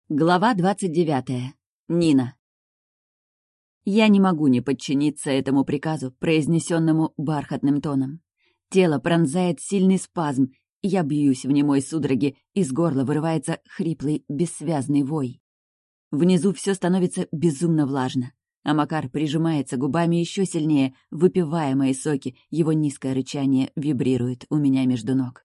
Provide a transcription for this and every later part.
Глава 29. Нина. Я не могу не подчиниться этому приказу, произнесенному бархатным тоном. Тело пронзает сильный спазм, и я бьюсь в немой судороге, из горла вырывается хриплый, бессвязный вой. Внизу все становится безумно влажно, а Макар прижимается губами еще сильнее, выпивая мои соки, его низкое рычание вибрирует у меня между ног.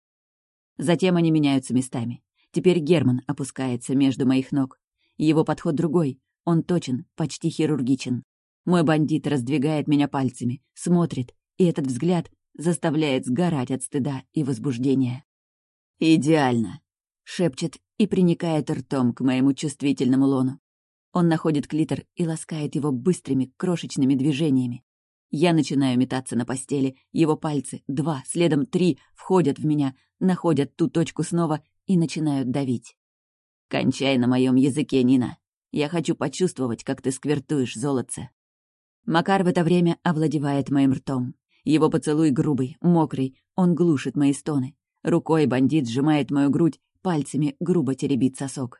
Затем они меняются местами. Теперь Герман опускается между моих ног. Его подход другой. Он точен, почти хирургичен. Мой бандит раздвигает меня пальцами, смотрит, и этот взгляд заставляет сгорать от стыда и возбуждения. «Идеально!» — шепчет и приникает ртом к моему чувствительному лону. Он находит клитор и ласкает его быстрыми, крошечными движениями. Я начинаю метаться на постели, его пальцы, 2, следом 3, входят в меня, находят ту точку снова и начинают давить. «Кончай на моем языке, Нина. Я хочу почувствовать, как ты сквертуешь, золотце». Макар в это время овладевает моим ртом. Его поцелуй грубый, мокрый, он глушит мои стоны. Рукой бандит сжимает мою грудь, пальцами грубо теребит сосок.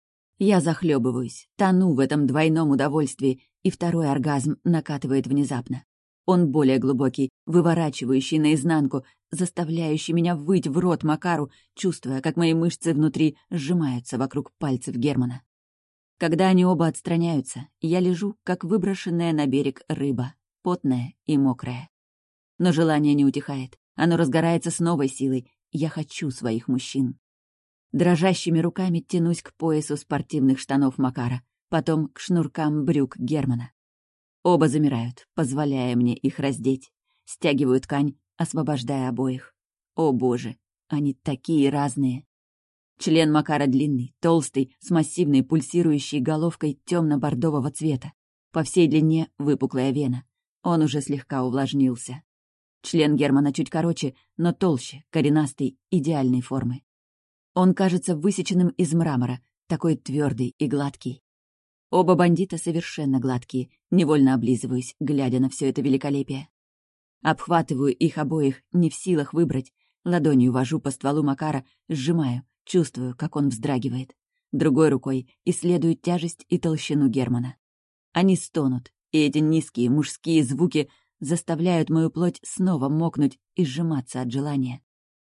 Я захлебываюсь, тону в этом двойном удовольствии, и второй оргазм накатывает внезапно. Он более глубокий, выворачивающий наизнанку, заставляющий меня выть в рот Макару, чувствуя, как мои мышцы внутри сжимаются вокруг пальцев Германа. Когда они оба отстраняются, я лежу, как выброшенная на берег рыба, потная и мокрая. Но желание не утихает, оно разгорается с новой силой. Я хочу своих мужчин. Дрожащими руками тянусь к поясу спортивных штанов Макара, потом к шнуркам брюк Германа. Оба замирают, позволяя мне их раздеть. Стягиваю ткань, освобождая обоих. О боже, они такие разные. Член Макара длинный, толстый, с массивной пульсирующей головкой темно-бордового цвета. По всей длине выпуклая вена. Он уже слегка увлажнился. Член Германа чуть короче, но толще, коренастый, идеальной формы. Он кажется высеченным из мрамора, такой твердый и гладкий. Оба бандита совершенно гладкие, невольно облизываюсь, глядя на все это великолепие. Обхватываю их обоих, не в силах выбрать, ладонью вожу по стволу Макара, сжимаю, чувствую, как он вздрагивает. Другой рукой исследую тяжесть и толщину Германа. Они стонут, и эти низкие мужские звуки заставляют мою плоть снова мокнуть и сжиматься от желания.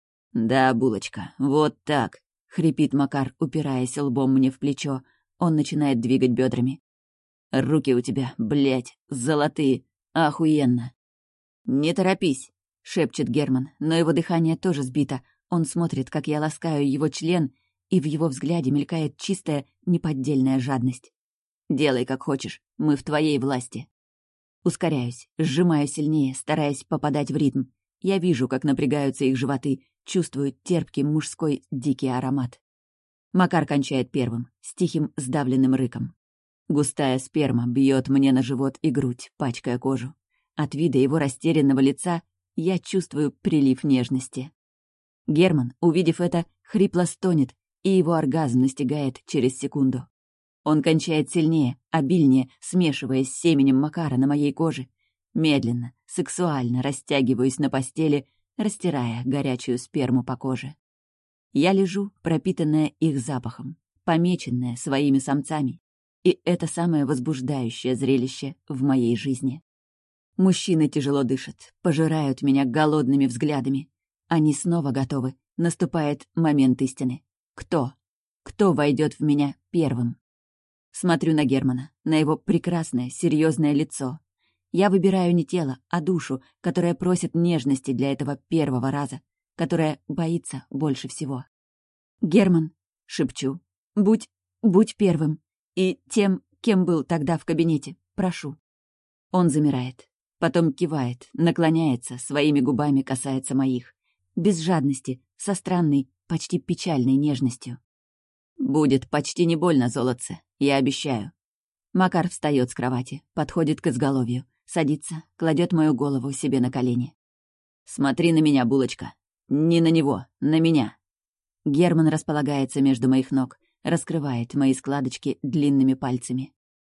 «Да, булочка, вот так», — хрипит Макар, упираясь лбом мне в плечо. Он начинает двигать бедрами. «Руки у тебя, блядь, золотые, охуенно!» «Не торопись», — шепчет Герман, но его дыхание тоже сбито. Он смотрит, как я ласкаю его член, и в его взгляде мелькает чистая, неподдельная жадность. «Делай, как хочешь, мы в твоей власти». Ускоряюсь, сжимаю сильнее, стараясь попадать в ритм. Я вижу, как напрягаются их животы, чувствую терпкий мужской дикий аромат. Макар кончает первым, с тихим сдавленным рыком. Густая сперма бьет мне на живот и грудь, пачкая кожу. От вида его растерянного лица я чувствую прилив нежности. Герман, увидев это, хрипло стонет, и его оргазм настигает через секунду. Он кончает сильнее, обильнее, смешиваясь с семенем Макара на моей коже. Медленно, сексуально растягиваюсь на постели, растирая горячую сперму по коже. Я лежу, пропитанная их запахом, помеченная своими самцами. И это самое возбуждающее зрелище в моей жизни. Мужчины тяжело дышат, пожирают меня голодными взглядами. Они снова готовы. Наступает момент истины. Кто? Кто войдет в меня первым? Смотрю на Германа, на его прекрасное, серьезное лицо. Я выбираю не тело, а душу, которая просит нежности для этого первого раза, которая боится больше всего. «Герман», — шепчу, — будь первым и тем, кем был тогда в кабинете, прошу». Он замирает, потом кивает, наклоняется, своими губами касается моих. Без жадности, со странной, почти печальной нежностью. «Будет почти не больно, золотце, я обещаю». Макар встает с кровати, подходит к изголовью, садится, кладет мою голову себе на колени. «Смотри на меня, булочка. Не на него, на меня». Герман располагается между моих ног, раскрывает мои складочки длинными пальцами.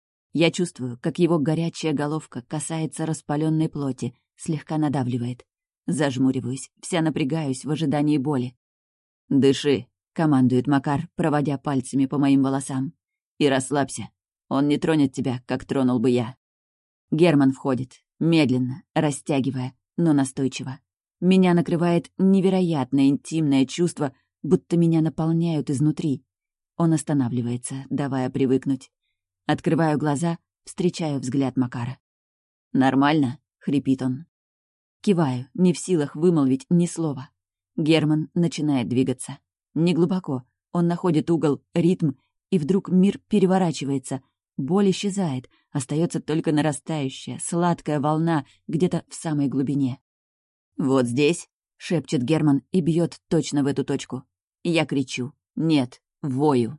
Я чувствую, как его горячая головка касается распаленной плоти, слегка надавливает. Зажмуриваюсь, вся напрягаюсь в ожидании боли. «Дыши», — командует Макар, проводя пальцами по моим волосам. И расслабься. Он не тронет тебя, как тронул бы я». Герман входит, медленно, растягивая, но настойчиво. Меня накрывает невероятно интимное чувство, будто меня наполняют изнутри. Он останавливается, давая привыкнуть. Открываю глаза, встречаю взгляд Макара. «Нормально?» — хрипит он. Киваю, не в силах вымолвить ни слова. Герман начинает двигаться. Неглубоко. Он находит угол, ритм, и вдруг мир переворачивается. Боль исчезает, остается только нарастающая, сладкая волна где-то в самой глубине. «Вот здесь?» — шепчет Герман и бьет точно в эту точку. Я кричу. «Нет!» — вою.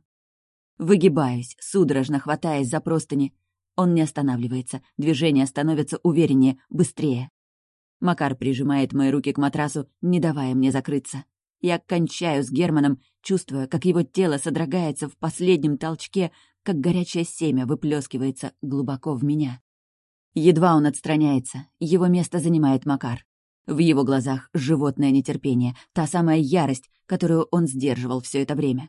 Выгибаюсь, судорожно хватаясь за простыни. Он не останавливается, движения становятся увереннее, быстрее. Макар прижимает мои руки к матрасу, не давая мне закрыться. Я кончаю с Германом, чувствуя, как его тело содрогается в последнем толчке, как горячее семя выплескивается глубоко в меня. Едва он отстраняется, его место занимает Макар. В его глазах животное нетерпение, та самая ярость, которую он сдерживал все это время.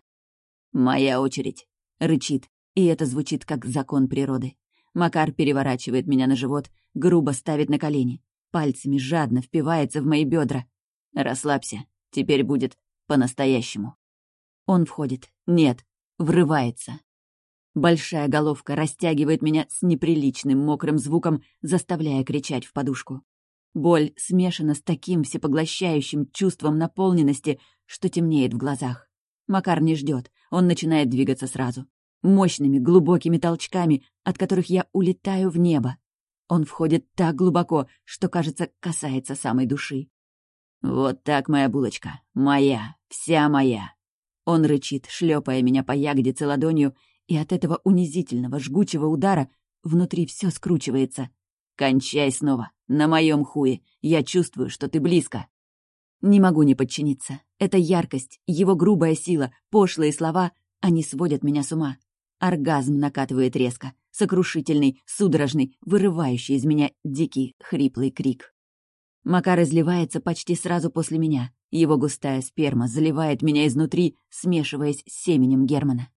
«Моя очередь», — рычит, и это звучит как закон природы. Макар переворачивает меня на живот, грубо ставит на колени, пальцами жадно впивается в мои бедра. «Расслабься, теперь будет по-настоящему». Он входит. Нет, врывается. Большая головка растягивает меня с неприличным мокрым звуком, заставляя кричать в подушку. Боль смешана с таким всепоглощающим чувством наполненности, что темнеет в глазах. Макар не ждет, он начинает двигаться сразу. Мощными, глубокими толчками, от которых я улетаю в небо. Он входит так глубоко, что, кажется, касается самой души. «Вот так, моя булочка. Моя. Вся моя». Он рычит, шлепая меня по ягодице ладонью, и от этого унизительного, жгучего удара внутри все скручивается. «Кончай снова. На моем хуе. Я чувствую, что ты близко». Не могу не подчиниться. Эта яркость, его грубая сила, пошлые слова, они сводят меня с ума. Оргазм накатывает резко, сокрушительный, судорожный, вырывающий из меня дикий, хриплый крик. Макар изливается почти сразу после меня. Его густая сперма заливает меня изнутри, смешиваясь с семенем Германа.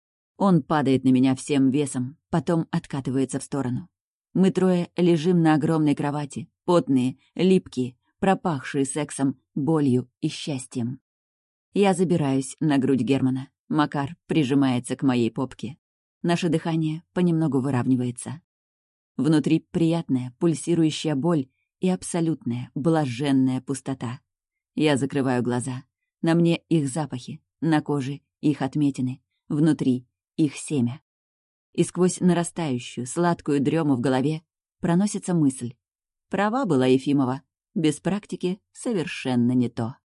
Он падает на меня всем весом, потом откатывается в сторону. Мы трое лежим на огромной кровати, потные, липкие, пропахшие сексом, болью и счастьем. Я забираюсь на грудь Германа. Макар прижимается к моей попке. Наше дыхание понемногу выравнивается. Внутри приятная, пульсирующая боль и абсолютная, блаженная пустота. Я закрываю глаза. На мне их запахи, на коже их отметины, внутри их семя. И сквозь нарастающую, сладкую дрему в голове проносится мысль. Права была Ефимова. Без практики совершенно не то.